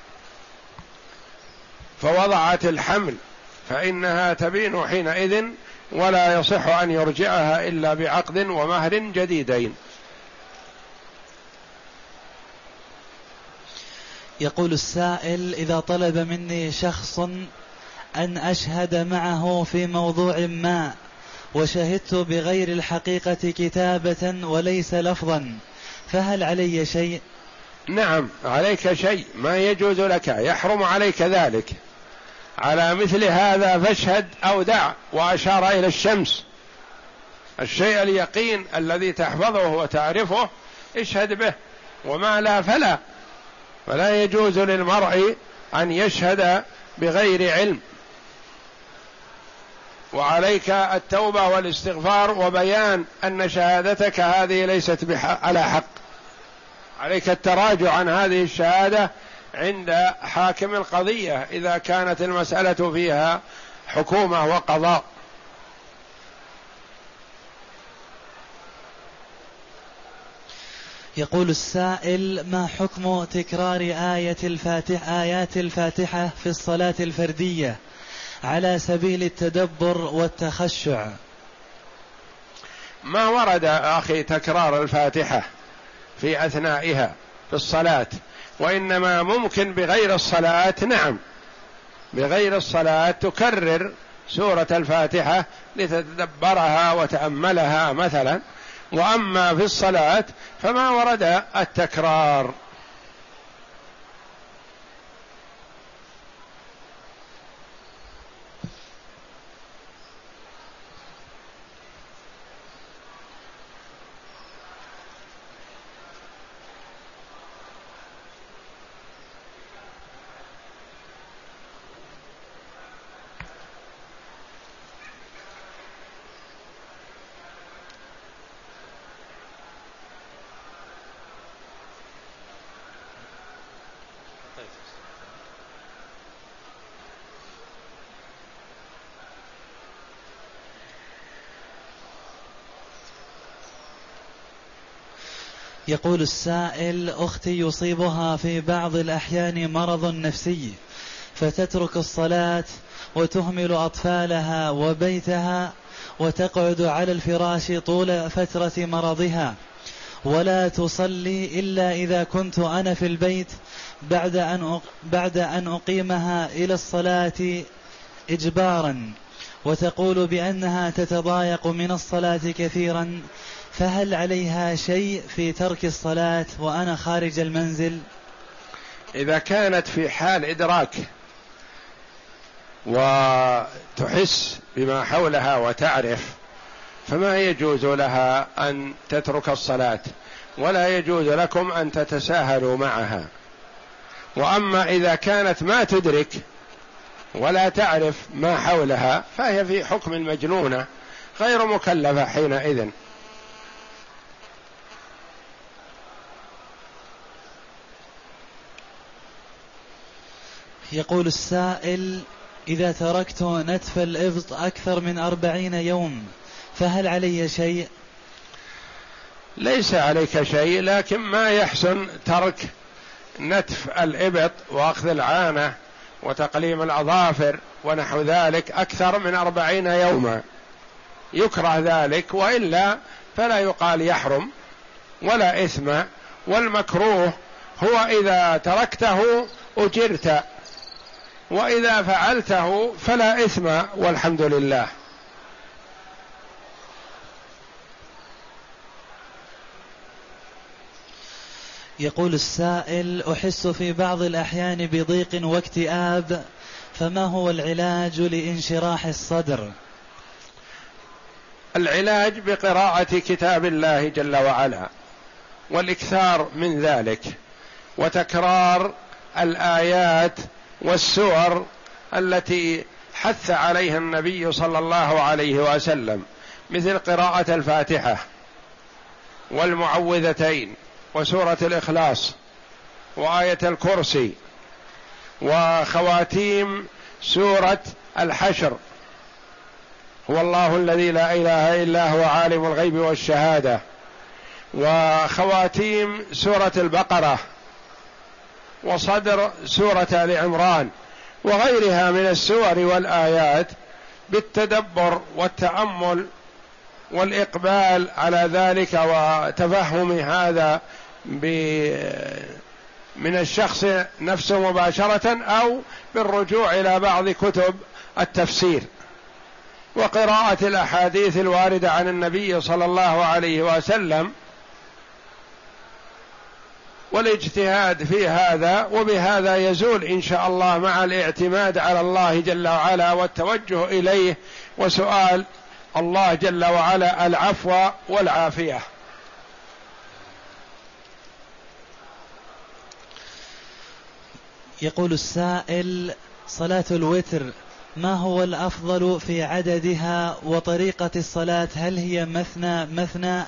فوضعت الحمل فإنها تبين حينئذ ولا يصح أن يرجعها إلا بعقد ومهر جديدين. يقول السائل: إذا طلب مني شخص أن أشهد معه في موضوع ما وشهدت بغير الحقيقة كتابة وليس لفظا، فهل علي شيء؟ نعم عليك شيء، ما يجوز لك، يحرم عليك ذلك. على مثل هذا فاشهد أو دع. وأشار إلى الشمس، الشيء اليقين الذي تحفظه وتعرفه اشهد به، وما لا فلا. فلا يجوز للمرء أن يشهد بغير علم. وعليك التوبة والاستغفار وبيان أن شهادتك هذه ليست على حق. عليك التراجع عن هذه الشهادة عند حاكم القضية إذا كانت المسألة فيها حكومة وقضاء. يقول السائل: ما حكم تكرار آية الفاتحة آيات الفاتحة في الصلاة الفردية على سبيل التدبر والتخشع؟ ما ورد أخي تكرار الفاتحة في أثنائها في الصلاة، وإنما ممكن بغير الصلاة. نعم، بغير الصلاة تكرر سورة الفاتحة لتتدبرها وتأملها مثلا، وأما في الصلاة فما ورد التكرار. يقول السائل: أختي يصيبها في بعض الأحيان مرض نفسي فتترك الصلاة وتهمل أطفالها وبيتها وتقعد على الفراش طول فترة مرضها، ولا تصلي إلا إذا كنت أنا في البيت بعد أن بعد أن أقيمها إلى الصلاة إجبارا، وتقول بأنها تتضايق من الصلاة كثيرا، فهل عليها شيء في ترك الصلاة وأنا خارج المنزل؟ إذا كانت في حال إدراك وتحس بما حولها وتعرف فما يجوز لها أن تترك الصلاة، ولا يجوز لكم أن تتساهلوا معها. وأما إذا كانت ما تدرك ولا تعرف ما حولها فهي في حكم المجنونة غير مكلفة حينئذ. يقول السائل: إذا تركت نتف الإبط أكثر من أربعين يوم فهل علي شيء؟ ليس عليك شيء، لكن ما يحسن ترك نتف الإبط وأخذ العانة وتقليم الأظافر ونحو ذلك أكثر من أربعين يوما، يكره ذلك، وإلا فلا يقال يحرم ولا إثم. والمكروه هو إذا تركته أجرت، وإذا فعلته فلا إثم والحمد لله. يقول السائل: أحس في بعض الأحيان بضيق واكتئاب، فما هو العلاج لانشراح الصدر؟ العلاج بقراءة كتاب الله جل وعلا والإكثار من ذلك، وتكرار الآيات والسور التي حث عليها النبي صلى الله عليه وسلم، مثل قراءة الفاتحة والمعوذتين وسورة الإخلاص وآية الكرسي وخواتيم سورة الحشر، هو الله الذي لا إله إلا هو عالم الغيب والشهادة، وخواتيم سورة البقرة وصدر سورة آل عمران وغيرها من السور والآيات، بالتدبر والتأمل والإقبال على ذلك وتفهم هذا من الشخص نفسه مباشرة أو بالرجوع إلى بعض كتب التفسير، وقراءة الأحاديث الواردة عن النبي صلى الله عليه وسلم والاجتهاد في هذا. وبهذا يزول إن شاء الله مع الاعتماد على الله جل وعلا والتوجه إليه وسؤال الله جل وعلا العفو والعافية. يقول السائل: صلاة الوتر ما هو الأفضل في عددها وطريقة الصلاة؟ هل هي مثنى مثنى؟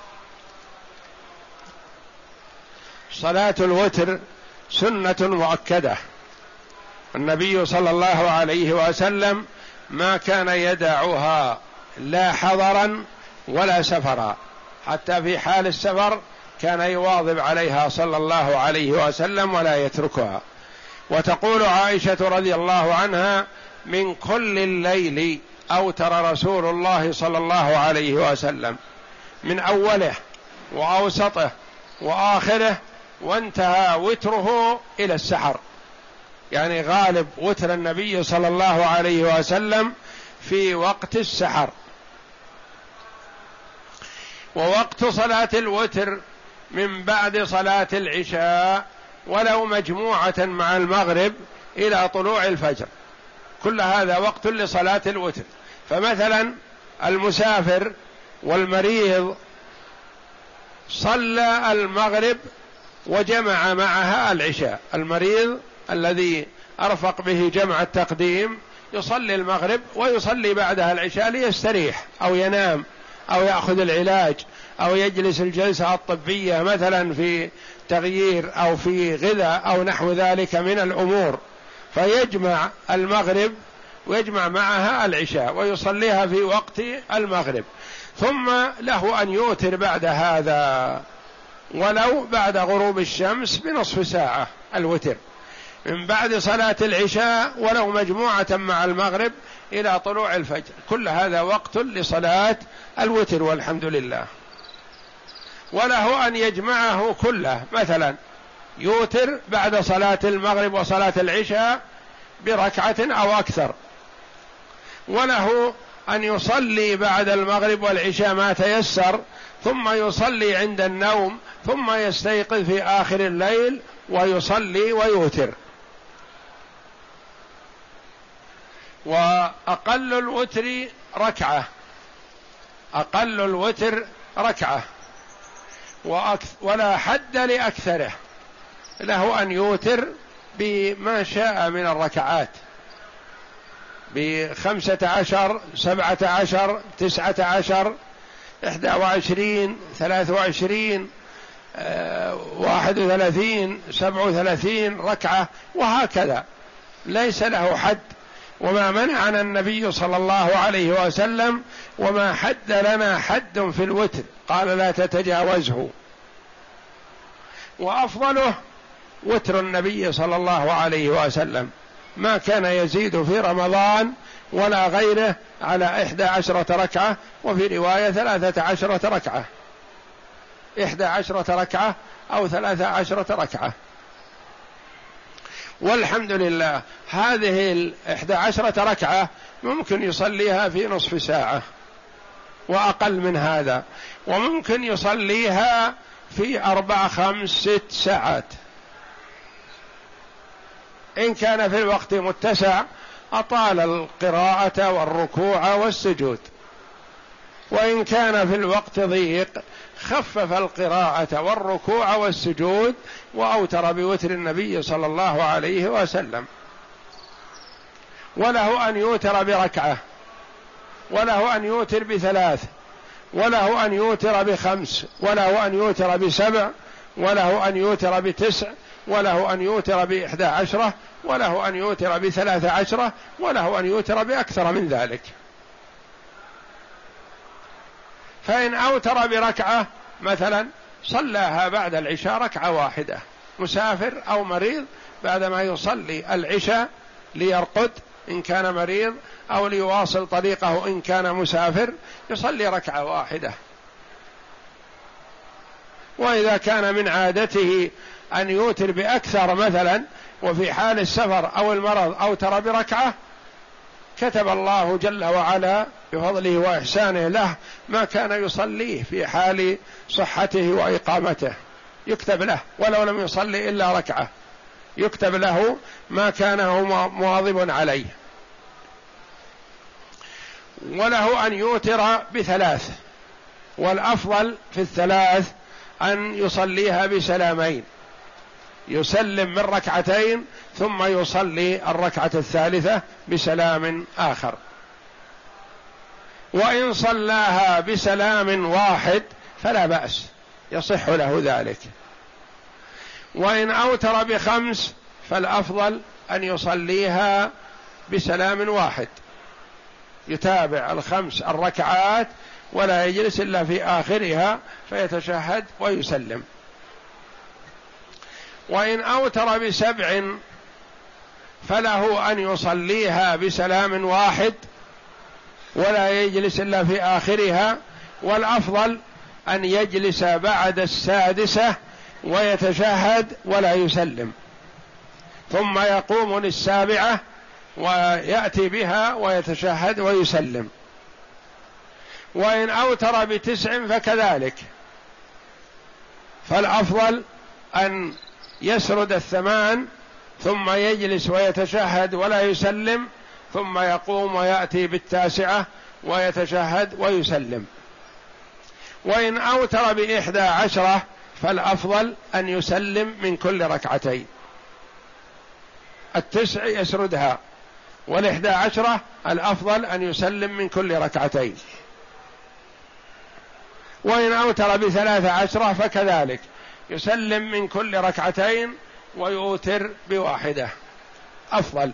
صلاة الوتر سنة مؤكدة، النبي صلى الله عليه وسلم ما كان يدعها لا حضرا ولا سفرا، حتى في حال السفر كان يواظب عليها صلى الله عليه وسلم ولا يتركها. وتقول عائشة رضي الله عنها: من كل الليل أوتر رسول الله صلى الله عليه وسلم، من أوله وأوسطه وآخره، وانتهى وتره إلى السحر، يعني غالب وتر النبي صلى الله عليه وسلم في وقت السحر. ووقت صلاة الوتر من بعد صلاة العشاء ولو مجموعة مع المغرب إلى طلوع الفجر، كل هذا وقت لصلاة الوتر. فمثلا المسافر والمريض صلى المغرب وجمع معها العشاء، المريض الذي أرفق به جمع التقديم يصلي المغرب ويصلي بعدها العشاء ليستريح أو ينام أو يأخذ العلاج أو يجلس الجلسة الطبية مثلا في تغيير أو في غذاء أو نحو ذلك من الأمور، فيجمع المغرب ويجمع معها العشاء ويصليها في وقت المغرب، ثم له أن يوتر بعد هذا ولو بعد غروب الشمس بنصف ساعة الوتر، من بعد صلاة العشاء ولو مجموعة مع المغرب إلى طلوع الفجر، كل هذا وقت لصلاة الوتر والحمد لله. وله أن يجمعه كله، مثلا يوتر بعد صلاة المغرب وصلاة العشاء بركعة أو أكثر، وله أن يصلي بعد المغرب والعشاء ما تيسر، ثم يصلي عند النوم، ثم يستيقظ في آخر الليل ويصلي ويوتر. وأقل الوتر ركعة، أقل الوتر ركعة، ولا حد لأكثره، له أن يوتر بما شاء من الركعات، بخمسة عشر، سبعة عشر، تسعة عشر، إحدى وعشرين، ثلاث وعشرين، واحد وثلاثين، سبع وثلاثين ركعة، وهكذا ليس له حد. وما منعنا النبي صلى الله عليه وسلم وما حد لنا حد في الوتر، قال لا تتجاوزه. وأفضله وتر النبي صلى الله عليه وسلم، ما كان يزيد في رمضان ولا غيره على إحدى عشرة ركعة، وفي رواية ثلاثة عشرة ركعة، إحدى عشرة ركعة أو ثلاثة عشرة ركعة. والحمد لله هذه الإحدى عشرة ركعة ممكن يصليها في نصف ساعة وأقل من هذا، وممكن يصليها في أربع خمس ست ساعات. إن كان في الوقت متسع أطال القراءة والركوع والسجود، وإن كان في الوقت ضيق خفف القراءة والركوع والسجود وأوتر بوتر النبي صلى الله عليه وسلم. وله أن يوتر بركعة، وله أن يوتر بثلاث، وله أن يوتر بخمس، وله أن يوتر بسبع، وله أن يوتر بتسع، وله أن يوتر بإحدى عشرة، وله أن يوتر بثلاث عشرة، وله أن يوتر بأكثر من ذلك. فإن أوتر بركعة مثلا صلاها بعد العشاء ركعة واحدة، مسافر أو مريض بعدما يصلي العشاء ليرقد إن كان مريض أو ليواصل طريقه إن كان مسافر يصلي ركعة واحدة. وإذا كان من عادته أن يوتر بأكثر مثلا وفي حال السفر أو المرض أوتر بركعة، كتب الله جل وعلا بفضله وإحسانه له ما كان يصليه في حال صحته وإقامته، يكتب له ولو لم يصلي إلا ركعة، يكتب له ما كان هو مواظب عليه. وله أن يوتر بثلاث، والأفضل في الثلاث أن يصليها بسلامين، يسلم من ركعتين ثم يصلي الركعة الثالثة بسلام آخر. وإن صلاها بسلام واحد فلا بأس، يصح له ذلك. وإن أوتر بخمس فالأفضل أن يصليها بسلام واحد، يتابع الخمس الركعات ولا يجلس إلا في آخرها فيتشهد ويسلم. وإن أوتر بسبع فله أن يصليها بسلام واحد ولا يجلس إلا في آخرها، والأفضل أن يجلس بعد السادسة ويتشهد ولا يسلم، ثم يقوم للسابعة ويأتي بها ويتشهد ويسلم. وإن أوتر بتسع فكذلك، فالأفضل أن يسرد الثمان ثم يجلس ويتشهد ولا يسلم، ثم يقوم ويأتي بالتاسعة ويتشهد ويسلم. وإن أوتر بإحدى عشرة فالأفضل أن يسلم من كل ركعتين، التسع يسردها، والإحدى عشرة الأفضل أن يسلم من كل ركعتين. وإن أوتر بثلاث عشرة فكذلك، يسلم من كل ركعتين ويوتر بواحدة أفضل.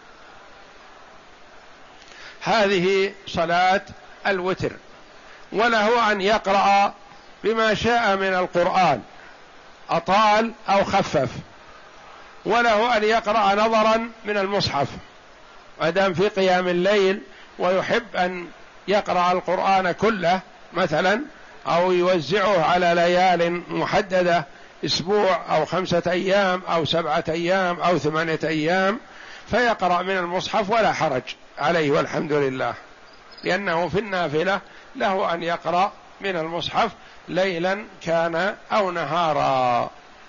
هذه صلاة الوتر. وله أن يقرأ بما شاء من القرآن، أطال أو خفف، وله أن يقرأ نظرا من المصحف أدام في قيام الليل ويحب أن يقرأ القرآن كله مثلا، أو يوزعه على ليال محددة، أسبوع أو خمسة أيام أو سبعة أيام أو ثمانية أيام، فيقرأ من المصحف ولا حرج عليه والحمد لله، لأنه في النافلة له أن يقرأ من المصحف ليلا كان أو نهارا.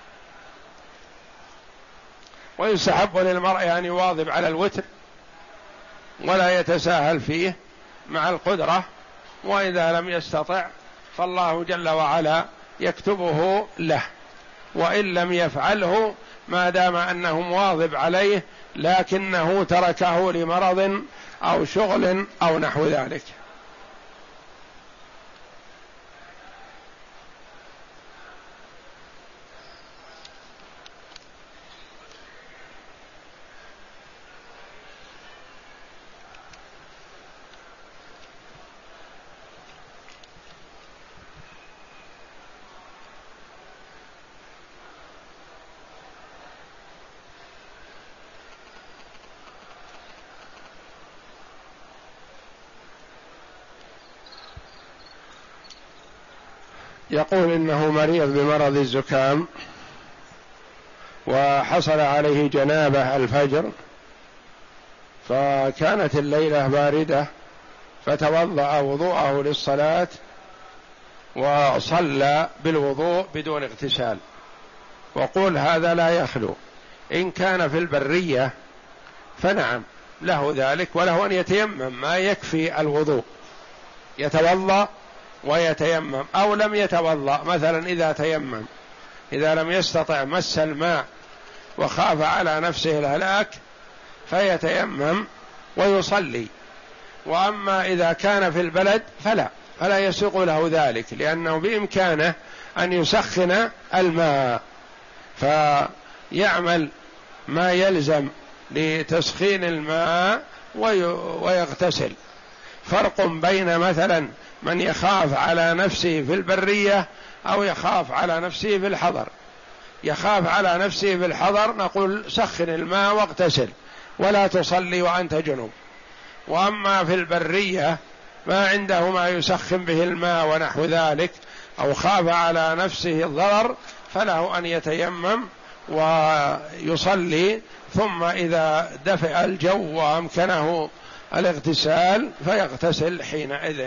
ويستحب للمرء أن يواظب على الوتر ولا يتساهل فيه مع القدرة، وإذا لم يستطع فالله جل وعلا يكتبه له، وإن لم يفعله ما دام أنه مواظب عليه لكنه تركه لمرض أو شغل أو نحو ذلك. يقول إنه مريض بمرض الزكام وحصل عليه جنابة الفجر، فكانت الليلة باردة فتوضأ وضوءه للصلاة وصلى بالوضوء بدون اغتسال. وقول هذا لا يخلو، إن كان في البرية فنعم له ذلك، وله أن يتيمم ما يكفي الوضوء، يتوضأ ويتيمم، أو لم يتوضأ مثلا إذا تيمم، إذا لم يستطع مس الماء وخاف على نفسه الهلاك فيتيمم ويصلي. وأما إذا كان في البلد فلا فلا يسوق له ذلك، لأنه بإمكانه أن يسخن الماء فيعمل ما يلزم لتسخين الماء ويغتسل. فرق بين مثلا من يخاف على نفسه في البرية أو يخاف على نفسه في الحضر. يخاف على نفسه في الحضر نقول سخن الماء واغتسل ولا تصلي وأنت جنوب. وأما في البرية ما عنده ما يسخن به الماء ونحو ذلك أو خاف على نفسه الضرر فله أن يتيمم ويصلي، ثم إذا دفئ الجو وأمكنه الاغتسال فيغتسل حينئذ.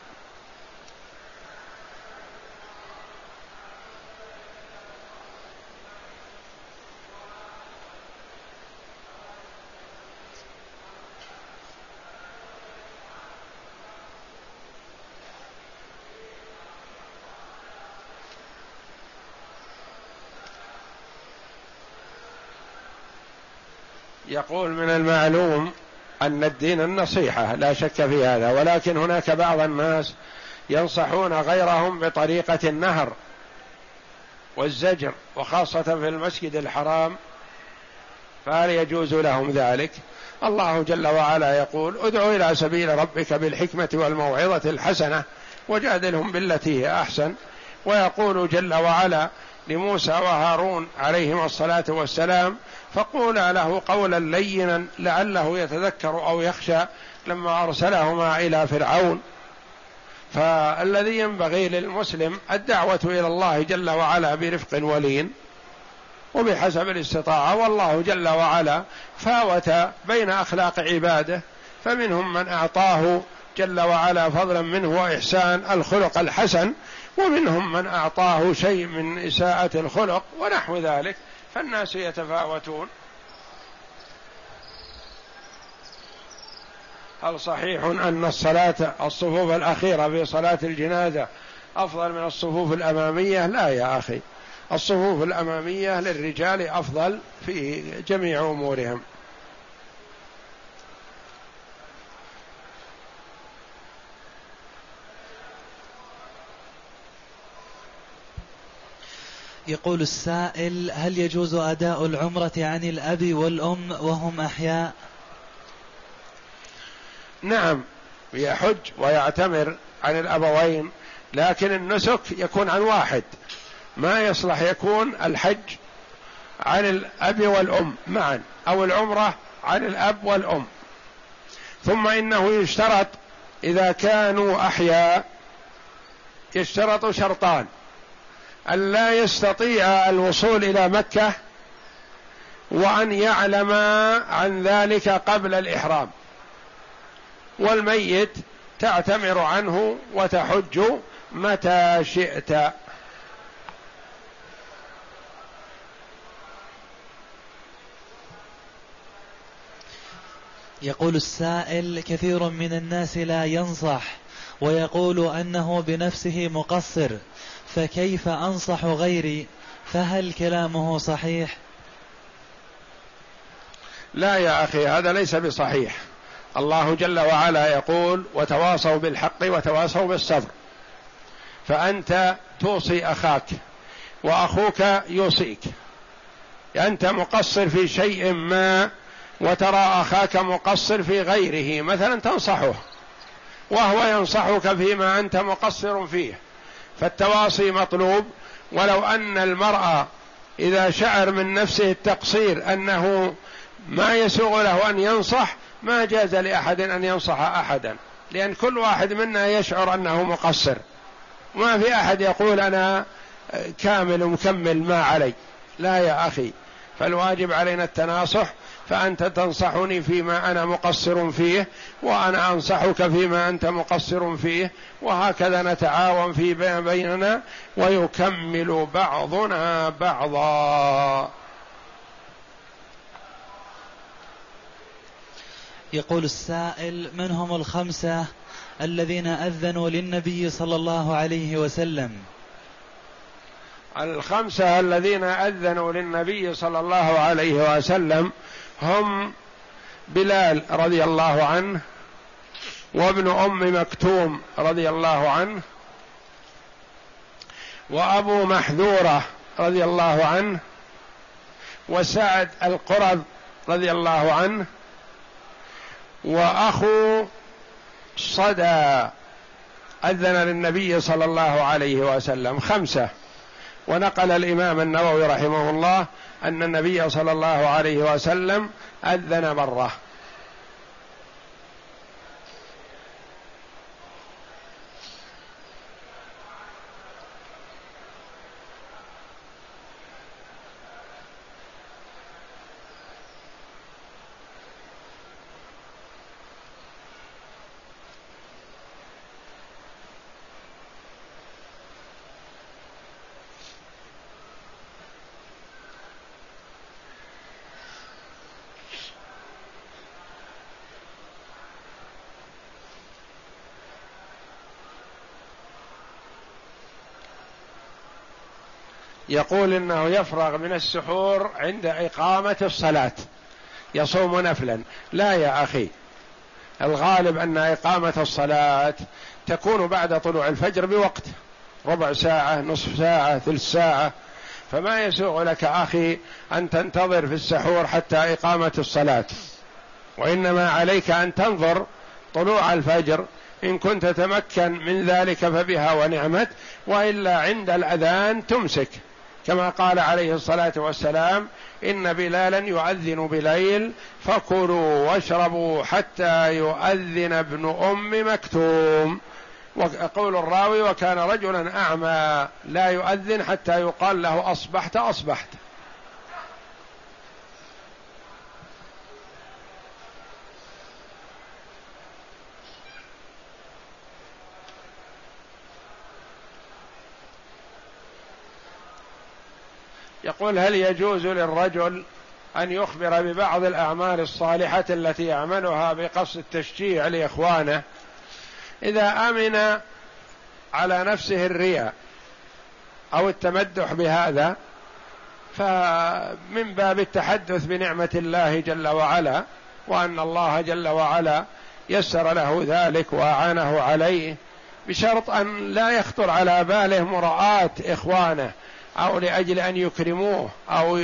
يقول من المعلوم أن الدين النصيحة لا شك في هذا، ولكن هناك بعض الناس ينصحون غيرهم بطريقة النهر والزجر، وخاصة في المسجد الحرام، فهل يجوز لهم ذلك؟ الله جل وعلا يقول ادع إلى سبيل ربك بالحكمة والموعظة الحسنة وجادلهم بالتي هي أحسن. ويقول جل وعلا لموسى وهارون عليهما الصلاة والسلام فقولا له قولا لينا لعله يتذكر أو يخشى لما أرسلهما إلى فرعون. فالذي ينبغي للمسلم الدعوة إلى الله جل وعلا برفق ولين وبحسب الاستطاعة، والله جل وعلا فاوت بين أخلاق عباده، فمنهم من أعطاه جل وعلا فضلا منه وإحسان الخلق الحسن، ومنهم من أعطاه شيء من إساءة الخلق ونحو ذلك، فالناس يتفاوتون. هل صحيح أن الصلاة الصفوف الأخيرة في صلاة الجنازة أفضل من الصفوف الأمامية؟ لا يا أخي، الصفوف الأمامية للرجال أفضل في جميع أمورهم. يقول السائل هل يجوز أداء العمرة عن الأب والأم وهم أحياء؟ نعم، يحج ويعتمر عن الأبوين، لكن النسك يكون عن واحد، ما يصلح يكون الحج عن الأب والأم معا أو العمرة عن الأب والأم. ثم إنه يشترط إذا كانوا أحياء يشترط شرطان: أن لا يستطيع الوصول إلى مكة، وأن يعلم عن ذلك قبل الإحرام. والميت تعتمر عنه وتحج متى شئت. يقول السائل كثير من الناس لا ينصح ويقول أنه بنفسه مقصر، فكيف أنصح غيري؟ فهل كلامه صحيح؟ لا يا أخي، هذا ليس بصحيح. الله جل وعلا يقول وتواصوا بالحق وتواصوا بالصبر، فأنت توصي أخاك وأخوك يوصيك. أنت مقصر في شيء ما وترى أخاك مقصر في غيره، مثلا تنصحه وهو ينصحك فيما أنت مقصر فيه، فالتواصي مطلوب. ولو أن المرأة إذا شعر من نفسه التقصير أنه ما يسوغ له أن ينصح، ما جاز لأحد أن ينصح أحدا، لأن كل واحد منا يشعر أنه مقصر، ما في أحد يقول أنا كامل ومكمل ما علي. لا يا أخي، فالواجب علينا التناصح، فأنت تنصحني فيما أنا مقصر فيه وأنا أنصحك فيما أنت مقصر فيه، وهكذا نتعاون في بيننا ويكمل بعضنا بعضا. يقول السائل من هم الخمسة الذين أذنوا للنبي صلى الله عليه وسلم؟ الخمسة الذين أذنوا للنبي صلى الله عليه وسلم هم بلال رضي الله عنه، وابن أم مكتوم رضي الله عنه، وأبو محذورة رضي الله عنه، وسعد القرظ رضي الله عنه، وأخو صدى أذن للنبي صلى الله عليه وسلم، خمسة. ونقل الإمام النووي رحمه الله أن النبي صلى الله عليه وسلم أذن مرة. يقول إنه يفرغ من السحور عند إقامة الصلاة، يصوم نفلا. لا يا أخي، الغالب أن إقامة الصلاة تكون بعد طلوع الفجر بوقت، ربع ساعة، نصف ساعة، ثلث ساعة، فما يسوغ لك أخي أن تنتظر في السحور حتى إقامة الصلاة، وإنما عليك أن تنظر طلوع الفجر، إن كنت تمكن من ذلك فبها ونعمت، وإلا عند الأذان تمسك، كما قال عليه الصلاة والسلام: إن بلالا يؤذن بليل فكلوا واشربوا حتى يؤذن ابن أم مكتوم. وقول الراوي: وكان رجلا أعمى لا يؤذن حتى يقال له أصبحت أصبحت. يقول: هل يجوز للرجل أن يخبر ببعض الأعمال الصالحة التي يعملها بقصد التشجيع لإخوانه إذا أمن على نفسه الرياء أو التمدح بهذا، فمن باب التحدث بنعمة الله جل وعلا، وأن الله جل وعلا يسر له ذلك وأعانه عليه، بشرط أن لا يخطر على باله مراءة إخوانه أو لأجل أن يكرموه أو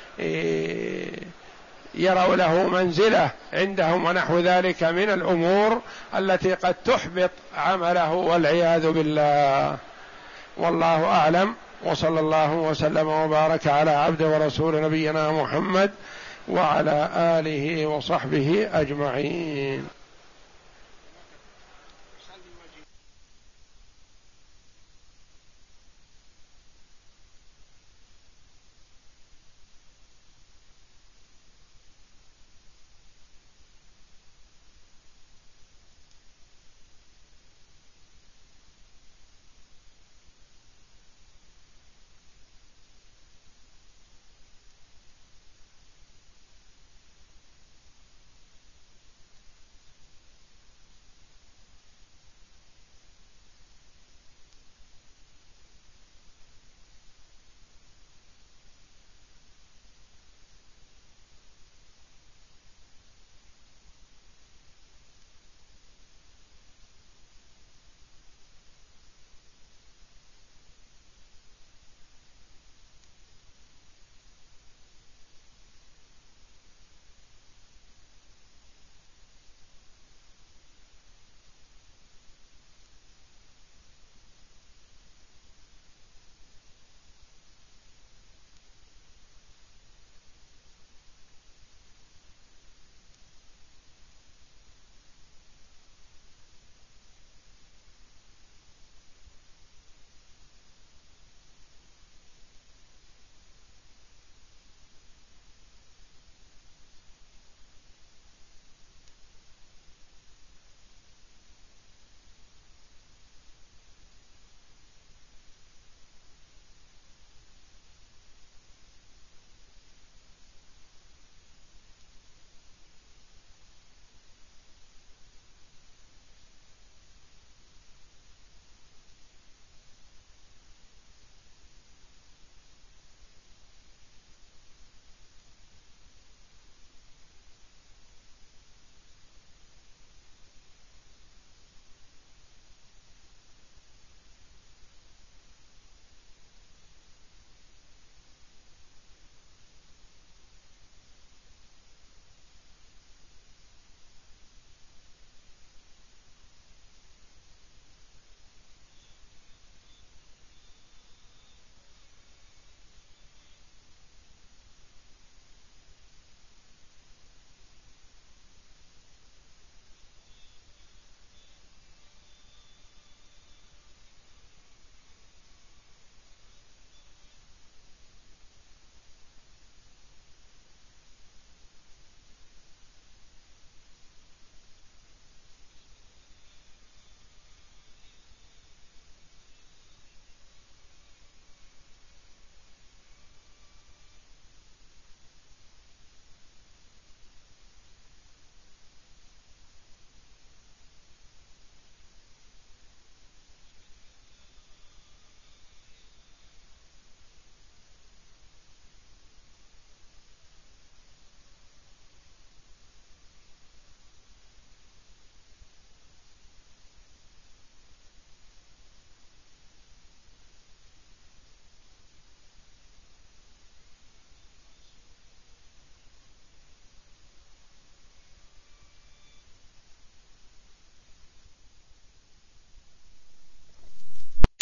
يروا له منزلة عندهم ونحو ذلك من الأمور التي قد تحبط عمله والعياذ بالله. والله أعلم، وصلى الله وسلم وبارك على عبده ورسول نبينا محمد وعلى آله وصحبه أجمعين.